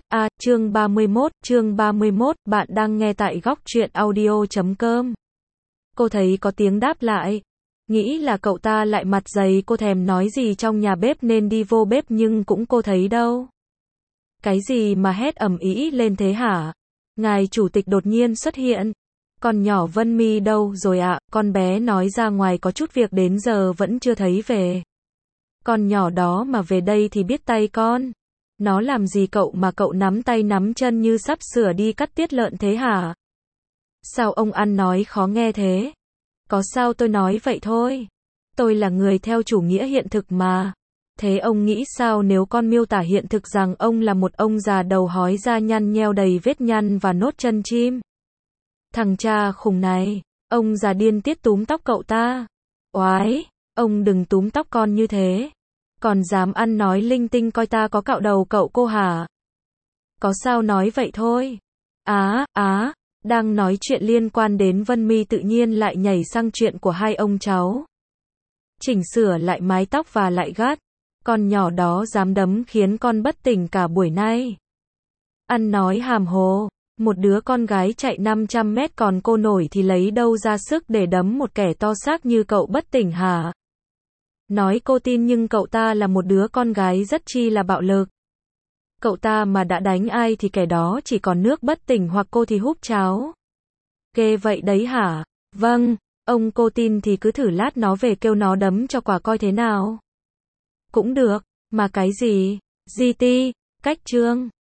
chương 31, bạn đang nghe tại góc truyện audio.com. Cô thấy có tiếng đáp lại. Nghĩ là cậu ta lại mặt dày, cô thèm nói gì trong nhà bếp nên đi vô bếp nhưng cũng cô thấy đâu. Cái gì mà hét ầm ĩ lên thế hả? Ngài chủ tịch đột nhiên xuất hiện. Con nhỏ Vân My đâu rồi ạ? Con bé nói ra ngoài có chút việc đến giờ vẫn chưa thấy về. Con nhỏ đó mà về đây thì biết tay con. Nó làm gì cậu mà cậu nắm tay nắm chân như sắp sửa đi cắt tiết lợn thế hả? Sao ông ăn nói khó nghe thế? Có sao tôi nói vậy thôi. Tôi là người theo chủ nghĩa hiện thực mà. Thế ông nghĩ sao nếu con miêu tả hiện thực rằng ông là một ông già đầu hói da nhăn nheo đầy vết nhăn và nốt chân chim? Thằng cha khùng này, ông già điên tiết túm tóc cậu ta. Oái, ông đừng túm tóc con như thế. Còn dám ăn nói linh tinh coi ta có cạo đầu cậu cô hả? Có sao nói vậy thôi. Đang nói chuyện liên quan đến Vân My tự nhiên lại nhảy sang chuyện của hai ông cháu. Chỉnh sửa lại mái tóc và lại gắt. Con nhỏ đó dám đấm khiến con bất tỉnh cả buổi nay. Ăn nói hàm hồ. Một đứa con gái chạy 500 mét còn cô nổi thì lấy đâu ra sức để đấm một kẻ to xác như cậu bất tỉnh hả? Nói cô tin nhưng cậu ta là một đứa con gái rất chi là bạo lực. Cậu ta mà đã đánh ai thì kẻ đó chỉ còn nước bất tỉnh hoặc cô thì húp cháo. Ghê vậy đấy hả? Vâng, ông cô tin thì cứ thử lát nó về kêu nó đấm cho quả coi thế nào. Cũng được, mà cái gì? GT, cách chương.